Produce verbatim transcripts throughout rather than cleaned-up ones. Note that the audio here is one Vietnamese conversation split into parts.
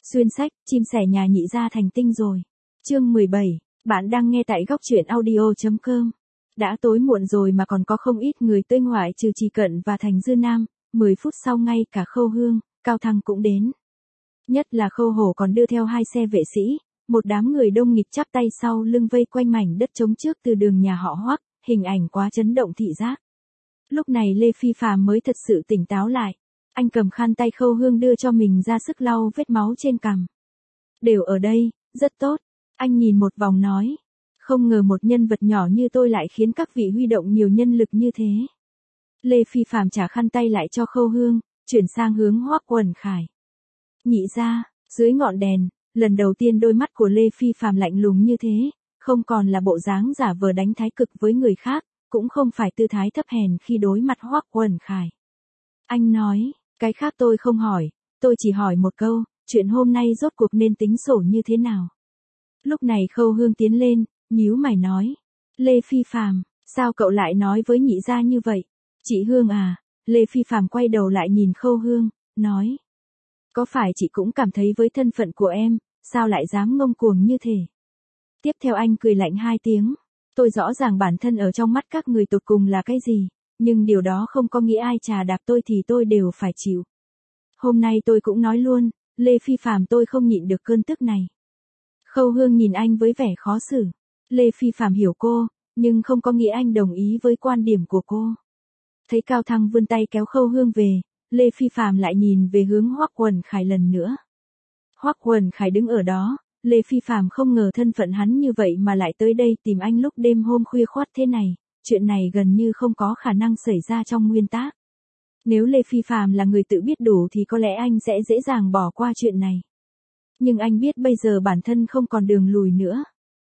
Xuyên sách, chim sẻ nhà nhị gia thành tinh rồi. Chương mười bảy, bạn đang nghe tại góc truyện audio chấm com. Đã tối muộn rồi mà còn có không ít người tới ngoại trừ Trì Cận và Thành Dư Nam, mười phút sau ngay cả Khâu Hương, Cao Thăng cũng đến. Nhất là Khâu Hổ còn đưa theo hai xe vệ sĩ, một đám người đông nghịt chắp tay sau lưng vây quanh mảnh đất trống trước từ đường nhà họ Hoắc, hình ảnh quá chấn động thị giác. Lúc này Lê Phi Phàm mới thật sự tỉnh táo lại. Anh cầm khăn tay Khâu Hương đưa cho mình ra sức lau vết máu trên cằm. Đều ở đây, rất tốt. Anh nhìn một vòng nói. Không ngờ một nhân vật nhỏ như tôi lại khiến các vị huy động nhiều nhân lực như thế. Lê Phi Phàm trả khăn tay lại cho Khâu Hương, chuyển sang hướng Hoắc Quần Khải. Nhị gia, dưới ngọn đèn, lần đầu tiên đôi mắt của Lê Phi Phàm lạnh lùng như thế, không còn là bộ dáng giả vờ đánh thái cực với người khác, cũng không phải tư thái thấp hèn khi đối mặt Hoắc Quần Khải. Anh nói, cái khác tôi không hỏi, tôi chỉ hỏi một câu, chuyện hôm nay rốt cuộc nên tính sổ như thế nào? Lúc này Khâu Hương tiến lên, nhíu mày nói, Lê Phi Phàm, sao cậu lại nói với nhị gia như vậy? Chị Hương à, Lê Phi Phàm quay đầu lại nhìn Khâu Hương, nói, có phải chị cũng cảm thấy với thân phận của em, sao lại dám ngông cuồng như thế? Tiếp theo anh cười lạnh hai tiếng, tôi rõ ràng bản thân ở trong mắt các người tột cùng là cái gì, nhưng điều đó không có nghĩa ai chà đạp tôi thì tôi đều phải chịu. Hôm nay tôi cũng nói luôn, Lê Phi Phàm tôi không nhịn được cơn tức này. Khâu Hương nhìn anh với vẻ khó xử. Lê Phi Phàm hiểu cô, nhưng không có nghĩa anh đồng ý với quan điểm của cô. Thấy Cao Thăng vươn tay kéo Khâu Hương về, Lê Phi Phàm lại nhìn về hướng Hoắc Quần Khải lần nữa. Hoắc Quần Khải đứng ở đó, Lê Phi Phàm không ngờ thân phận hắn như vậy mà lại tới đây tìm anh lúc đêm hôm khuya khoắt thế này, chuyện này gần như không có khả năng xảy ra trong nguyên tắc. Nếu Lê Phi Phàm là người tự biết đủ thì có lẽ anh sẽ dễ dàng bỏ qua chuyện này. Nhưng anh biết bây giờ bản thân không còn đường lùi nữa.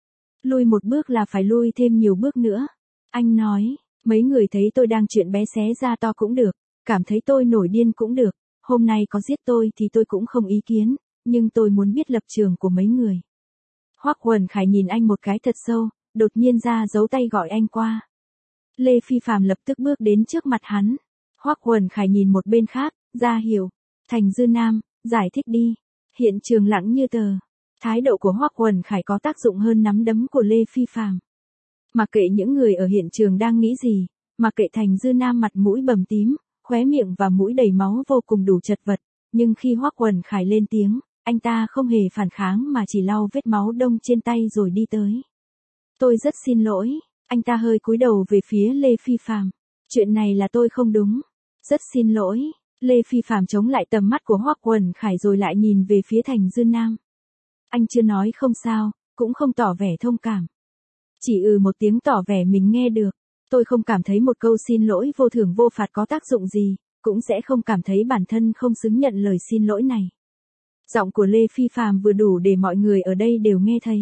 Lui một bước là phải lui thêm nhiều bước nữa. Anh nói, mấy người thấy tôi đang chuyện bé xé ra to cũng được, cảm thấy tôi nổi điên cũng được, hôm nay có giết tôi thì tôi cũng không ý kiến, nhưng tôi muốn biết lập trường của mấy người. Hoắc Quần Khải nhìn anh một cái thật sâu, đột nhiên ra giấu tay gọi anh qua. Lê Phi Phàm lập tức bước đến trước mặt hắn. Hoắc Quần Khải nhìn một bên khác, ra hiểu. Thành Dư Nam, giải thích đi. Hiện trường lặng như tờ. Thái độ của Hoắc Quần Khải có tác dụng hơn nắm đấm của Lê Phi Phàm. Mặc kệ những người ở hiện trường đang nghĩ gì, mặc kệ Thành Dư Nam mặt mũi bầm tím, khóe miệng và mũi đầy máu vô cùng đủ chật vật, nhưng khi Hoắc Quần Khải lên tiếng, anh ta không hề phản kháng mà chỉ lau vết máu đông trên tay rồi đi tới. Tôi rất xin lỗi, anh ta hơi cúi đầu về phía Lê Phi Phàm. Chuyện này là tôi không đúng. Rất xin lỗi. Lê Phi Phàm chống lại tầm mắt của Hoắc Quần Khải rồi lại nhìn về phía Thành Dư Nam. Anh chưa nói không sao, cũng không tỏ vẻ thông cảm. Chỉ ừ một tiếng tỏ vẻ mình nghe được. Tôi không cảm thấy một câu xin lỗi vô thưởng vô phạt có tác dụng gì, cũng sẽ không cảm thấy bản thân không xứng nhận lời xin lỗi này. Giọng của Lê Phi Phàm vừa đủ để mọi người ở đây đều nghe thấy.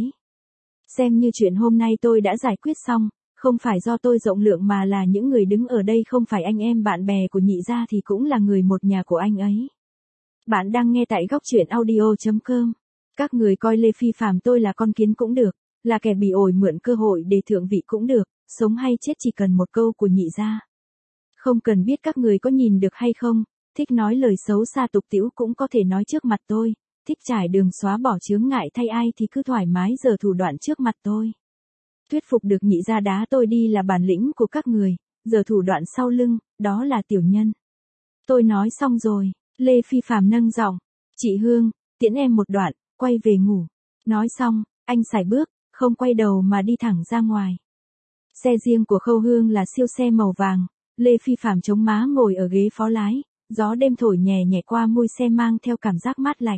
Xem như chuyện hôm nay tôi đã giải quyết xong, không phải do tôi rộng lượng mà là những người đứng ở đây không phải anh em bạn bè của nhị gia thì cũng là người một nhà của anh ấy. Bạn đang nghe tại góc truyện audio chấm com. Các người coi Lê Phi Phàm tôi là con kiến cũng được, là kẻ bị ổi mượn cơ hội để thượng vị cũng được, sống hay chết chỉ cần một câu của nhị gia. Không cần biết các người có nhìn được hay không, thích nói lời xấu xa tục tĩu cũng có thể nói trước mặt tôi, thích trải đường xóa bỏ chướng ngại thay ai thì cứ thoải mái giở thủ đoạn trước mặt tôi. Thuyết phục được nhị gia đá tôi đi là bản lĩnh của các người, giờ thủ đoạn sau lưng, đó là tiểu nhân. Tôi nói xong rồi, Lê Phi Phàm nâng giọng, chị Hương, tiễn em một đoạn, quay về ngủ. Nói xong, anh sải bước, không quay đầu mà đi thẳng ra ngoài. Xe riêng của Khâu Hương là siêu xe màu vàng, Lê Phi Phàm chống má ngồi ở ghế phó lái, gió đêm thổi nhẹ nhẹ qua môi xe mang theo cảm giác mát lạnh.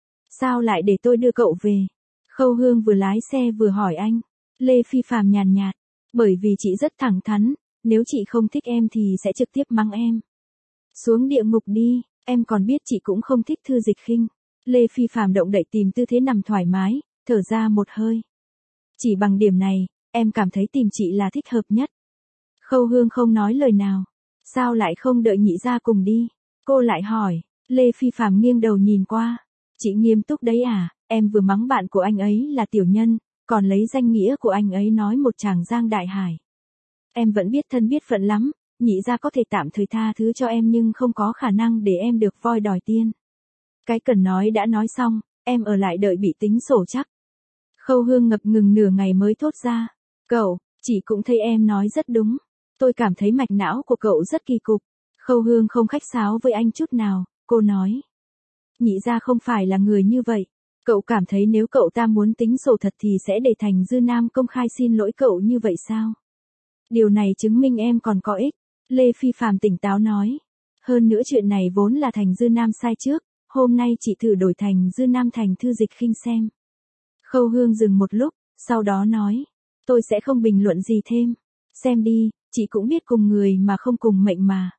Sao lại để tôi đưa cậu về? Khâu Hương vừa lái xe vừa hỏi anh. Lê Phi Phàm nhàn nhạt, bởi vì chị rất thẳng thắn, nếu chị không thích em thì sẽ trực tiếp mắng em. Xuống địa ngục đi, em còn biết chị cũng không thích Thư Dịch Khinh. Lê Phi Phàm động đậy tìm tư thế nằm thoải mái, thở ra một hơi. Chỉ bằng điểm này, em cảm thấy tìm chị là thích hợp nhất. Khâu Hương không nói lời nào. Sao lại không đợi nhị gia cùng đi? Cô lại hỏi. Lê Phi Phàm nghiêng đầu nhìn qua. Chị nghiêm túc đấy à, em vừa mắng bạn của anh ấy là tiểu nhân, còn lấy danh nghĩa của anh ấy nói một chàng giang đại hải. Em vẫn biết thân biết phận lắm, nhị gia có thể tạm thời tha thứ cho em nhưng không có khả năng để em được voi đòi tiên. Cái cần nói đã nói xong, em ở lại đợi bị tính sổ chắc. Khâu Hương ngập ngừng nửa ngày mới thốt ra. Cậu, chị cũng thấy em nói rất đúng. Tôi cảm thấy mạch não của cậu rất kỳ cục. Khâu Hương không khách sáo với anh chút nào, cô nói. Nhị gia không phải là người như vậy. Cậu cảm thấy nếu cậu ta muốn tính sổ thật thì sẽ để Thành Dư Nam công khai xin lỗi cậu như vậy sao? Điều này chứng minh em còn có ích. Lê Phi Phạm tỉnh táo nói. Hơn nữa chuyện này vốn là Thành Dư Nam sai trước, hôm nay chị thử đổi Thành Dư Nam thành Thư Dịch Khinh xem. Khâu Hương dừng một lúc, sau đó nói. Tôi sẽ không bình luận gì thêm. Xem đi, chị cũng biết cùng người mà không cùng mệnh mà.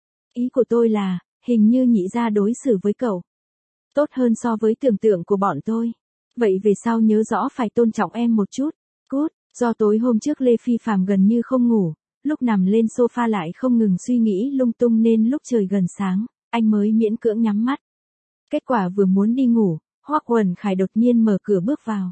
Ý của tôi là, hình như nhị gia đối xử với cậu tốt hơn so với tưởng tượng của bọn tôi. Vậy về sau nhớ rõ phải tôn trọng em một chút. Cút, do tối hôm trước Lê Phi Phạm gần như không ngủ, lúc nằm lên sofa lại không ngừng suy nghĩ lung tung nên lúc trời gần sáng, anh mới miễn cưỡng nhắm mắt. Kết quả vừa muốn đi ngủ, Hoắc Quần Khải đột nhiên mở cửa bước vào.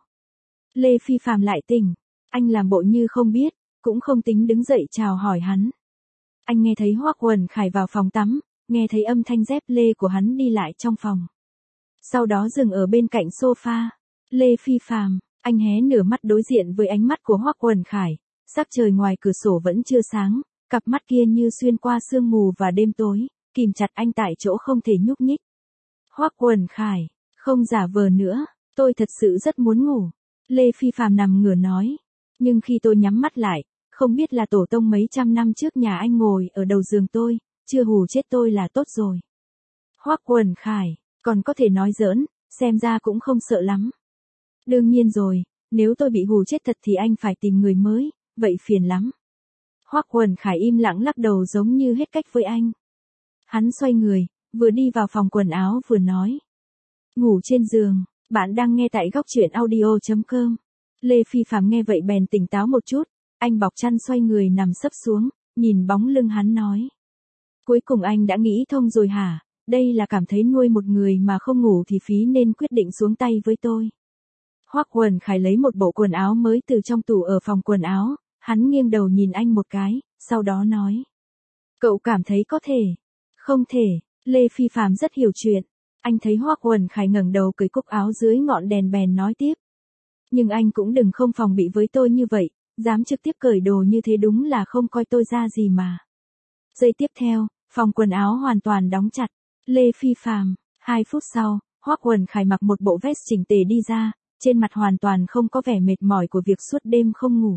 Lê Phi Phạm lại tỉnh, anh làm bộ như không biết, cũng không tính đứng dậy chào hỏi hắn. Anh nghe thấy Hoắc Quần Khải vào phòng tắm, nghe thấy âm thanh dép lê của hắn đi lại trong phòng. Sau đó dừng ở bên cạnh sofa. Lê Phi Phạm, anh hé nửa mắt đối diện với ánh mắt của Hoắc Quần Khải. Sắc trời ngoài cửa sổ vẫn chưa sáng, cặp mắt kia như xuyên qua sương mù và đêm tối, kìm chặt anh tại chỗ không thể nhúc nhích. Hoắc Quần Khải, không giả vờ nữa, tôi thật sự rất muốn ngủ. Lê Phi Phạm nằm ngửa nói. Nhưng khi tôi nhắm mắt lại, không biết là tổ tông mấy trăm năm trước nhà anh ngồi ở đầu giường tôi, chưa hù chết tôi là tốt rồi. Hoắc Quần Khải, còn có thể nói giỡn, xem ra cũng không sợ lắm. Đương nhiên rồi, nếu tôi bị hù chết thật thì anh phải tìm người mới, vậy phiền lắm. Hoắc Quần Khải im lặng lắc đầu giống như hết cách với anh. Hắn xoay người, vừa đi vào phòng quần áo vừa nói. Ngủ trên giường, bạn đang nghe tại góc truyện audio chấm com. Lê Phi Phạm nghe vậy bèn tỉnh táo một chút, anh bọc chăn xoay người nằm sấp xuống, nhìn bóng lưng hắn nói. Cuối cùng anh đã nghĩ thông rồi hả? Đây là cảm thấy nuôi một người mà không ngủ thì phí nên quyết định xuống tay với tôi. Hoắc Quần Khải lấy một bộ quần áo mới từ trong tủ ở phòng quần áo, hắn nghiêng đầu nhìn anh một cái, sau đó nói. Cậu cảm thấy có thể? Không thể, Lê Phi Phạm rất hiểu chuyện. Anh thấy Hoắc Quần Khải ngẩng đầu cởi cúc áo dưới ngọn đèn bèn nói tiếp. Nhưng anh cũng đừng không phòng bị với tôi như vậy, dám trực tiếp cởi đồ như thế đúng là không coi tôi ra gì mà. Giây tiếp theo, phòng quần áo hoàn toàn đóng chặt. Lê Phi Phạm, hai phút sau, Hoắc Quần Khải mặc một bộ vest chỉnh tề đi ra, trên mặt hoàn toàn không có vẻ mệt mỏi của việc suốt đêm không ngủ.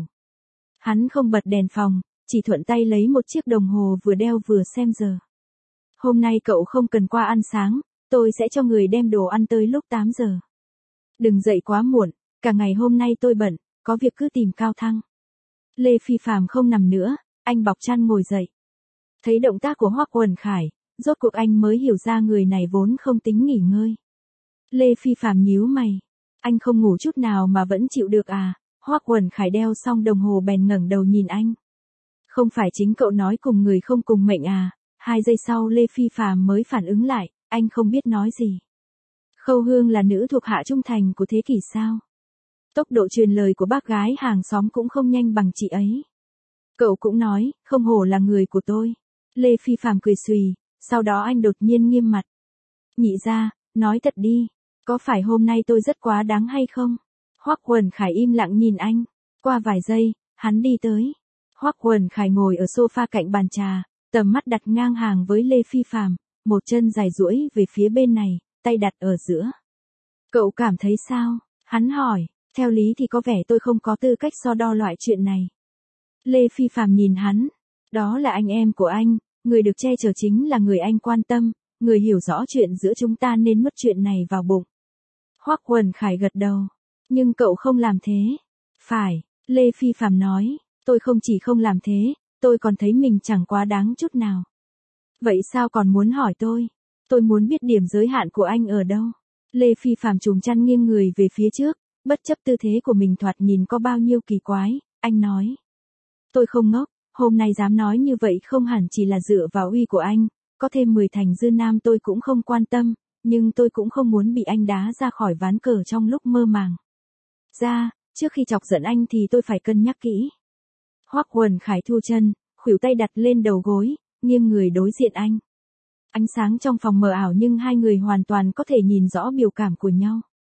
Hắn không bật đèn phòng, chỉ thuận tay lấy một chiếc đồng hồ vừa đeo vừa xem giờ. Hôm nay cậu không cần qua ăn sáng, tôi sẽ cho người đem đồ ăn tới lúc tám giờ. Đừng dậy quá muộn, cả ngày hôm nay tôi bận, có việc cứ tìm Cao Thăng. Lê Phi Phạm không nằm nữa, anh bọc chăn ngồi dậy. Thấy động tác của Hoắc Quần Khải, rốt cuộc anh mới hiểu ra người này vốn không tính nghỉ ngơi. Lê Phi Phạm nhíu mày. Anh không ngủ chút nào mà vẫn chịu được à? Hoắc Quần Khải đeo xong đồng hồ bèn ngẩng đầu nhìn anh. Không phải chính cậu nói cùng người không cùng mệnh à? Hai giây sau Lê Phi Phạm mới phản ứng lại, anh không biết nói gì. Khâu Hương là nữ thuộc hạ trung thành của thế kỷ sao? Tốc độ truyền lời của bác gái hàng xóm cũng không nhanh bằng chị ấy. Cậu cũng nói, không hổ là người của tôi. Lê Phi Phạm cười xùy, sau đó anh đột nhiên nghiêm mặt. Nhị gia, nói thật đi, có phải hôm nay tôi rất quá đáng hay không? Hoắc Quần Khải im lặng nhìn anh. Qua vài giây, hắn đi tới. Hoắc Quần Khải ngồi ở sofa cạnh bàn trà, tầm mắt đặt ngang hàng với Lê Phi Phạm, một chân dài duỗi về phía bên này, tay đặt ở giữa. Cậu cảm thấy sao? Hắn hỏi, theo lý thì có vẻ tôi không có tư cách so đo loại chuyện này. Lê Phi Phạm nhìn hắn, đó là anh em của anh, người được che chở chính là người anh quan tâm, người hiểu rõ chuyện giữa chúng ta nên nuốt chuyện này vào bụng. Hoắc Quần Khải gật đầu, nhưng cậu không làm thế. Phải, Lê Phi Phạm nói, tôi không chỉ không làm thế, tôi còn thấy mình chẳng quá đáng chút nào. Vậy sao còn muốn hỏi tôi? Tôi muốn biết điểm giới hạn của anh ở đâu? Lê Phi Phạm trùm chăn nghiêng người về phía trước, bất chấp tư thế của mình thoạt nhìn có bao nhiêu kỳ quái, anh nói. Tôi không ngốc, hôm nay dám nói như vậy không hẳn chỉ là dựa vào uy của anh, có thêm mười Thành Dư Nam tôi cũng không quan tâm, nhưng tôi cũng không muốn bị anh đá ra khỏi ván cờ trong lúc mơ màng. Ra, trước khi chọc giận anh thì tôi phải cân nhắc kỹ. Hoắc Quần Khải thu chân, khuỷu tay đặt lên đầu gối, nghiêng người đối diện anh. Ánh sáng trong phòng mờ ảo nhưng hai người hoàn toàn có thể nhìn rõ biểu cảm của nhau.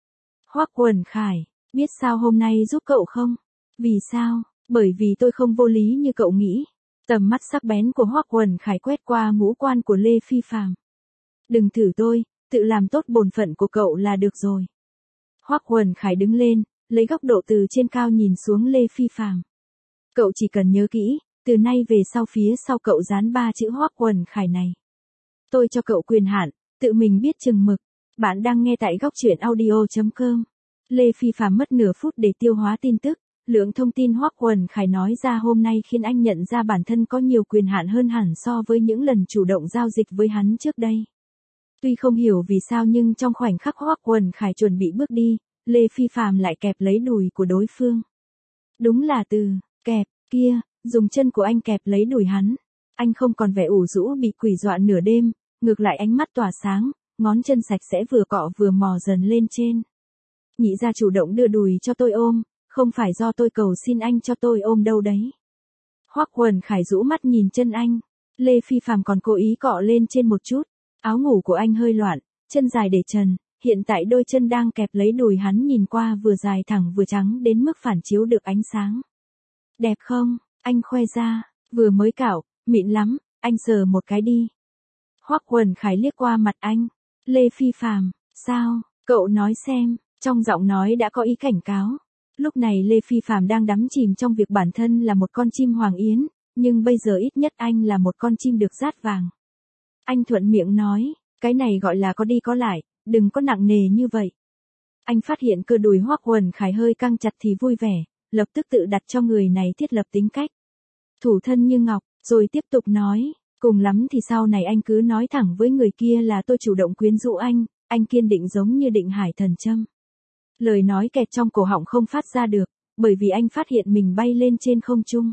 Hoắc Quần Khải, biết sao hôm nay giúp cậu không? Vì sao? Bởi vì tôi không vô lý như cậu nghĩ. Tầm mắt sắc bén của Hoắc Quần Khải quét qua ngũ quan của Lê Phi Phàm. Đừng thử tôi, tự làm tốt bổn phận của cậu là được rồi. Hoắc Quần Khải đứng lên, lấy góc độ từ trên cao nhìn xuống Lê Phi Phàm. Cậu chỉ cần nhớ kỹ, từ nay về sau phía sau cậu dán ba chữ Hoắc Quần Khải này. Tôi cho cậu quyền hạn, tự mình biết chừng mực. Bạn đang nghe tại góc truyện audio chấm com. Lê Phi Phàm mất nửa phút để tiêu hóa tin tức. Lượng thông tin Hoắc Quần Khải nói ra hôm nay khiến anh nhận ra bản thân có nhiều quyền hạn hơn hẳn so với những lần chủ động giao dịch với hắn trước đây. Tuy không hiểu vì sao nhưng trong khoảnh khắc Hoắc Quần Khải chuẩn bị bước đi, Lê Phi Phàm lại kẹp lấy đùi của đối phương. Đúng là từ kẹp kia, dùng chân của anh kẹp lấy đùi hắn. Anh không còn vẻ ủ rũ bị quỷ dọa nửa đêm, ngược lại ánh mắt tỏa sáng, ngón chân sạch sẽ vừa cọ vừa mò dần lên trên. Nhị gia chủ động đưa đùi cho tôi ôm, không phải do tôi cầu xin anh cho tôi ôm đâu đấy. Hoắc Quần Khải rũ mắt nhìn chân anh. Lê Phi Phàm còn cố ý cọ lên trên một chút. Áo ngủ của anh hơi loạn, chân dài để trần, hiện tại đôi chân đang kẹp lấy đùi hắn nhìn qua vừa dài thẳng vừa trắng đến mức phản chiếu được ánh sáng. Đẹp không? Anh khoe ra, vừa mới cạo, mịn lắm, anh sờ một cái đi. Hoắc Quần Khải liếc qua mặt anh. Lê Phi Phàm, sao? Cậu nói xem, trong giọng nói đã có ý cảnh cáo. Lúc này Lê Phi Phàm đang đắm chìm trong việc bản thân là một con chim hoàng yến, nhưng bây giờ ít nhất anh là một con chim được dát vàng. Anh thuận miệng nói, cái này gọi là có đi có lại, đừng có nặng nề như vậy. Anh phát hiện cơ đùi Hoắc Quần Khải hơi căng chặt thì vui vẻ, lập tức tự đặt cho người này thiết lập tính cách. Thủ thân như ngọc, rồi tiếp tục nói, cùng lắm thì sau này anh cứ nói thẳng với người kia là tôi chủ động quyến rũ anh, anh kiên định giống như định hải thần châm. Lời nói kẹt trong cổ họng không phát ra được, bởi vì anh phát hiện mình bay lên trên không trung.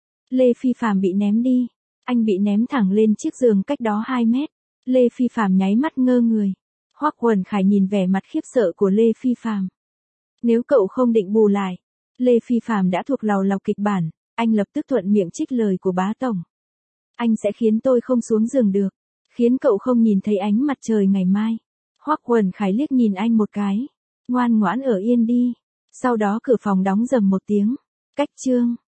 Lê Phi Phàm bị ném đi, anh bị ném thẳng lên chiếc giường cách đó hai mét. Lê Phi Phàm nháy mắt ngơ người. Hoắc Quần Khải nhìn vẻ mặt khiếp sợ của Lê Phi Phàm. Nếu cậu không định bù lại, Lê Phi Phàm đã thuộc lầu lọc kịch bản, anh lập tức thuận miệng trích lời của bá tổng. Anh sẽ khiến tôi không xuống giường được, khiến cậu không nhìn thấy ánh mặt trời ngày mai. Hoắc Quần Khải liếc nhìn anh một cái. Ngoan ngoãn ở yên đi. Sau đó cửa phòng đóng rầm một tiếng. Cách chương.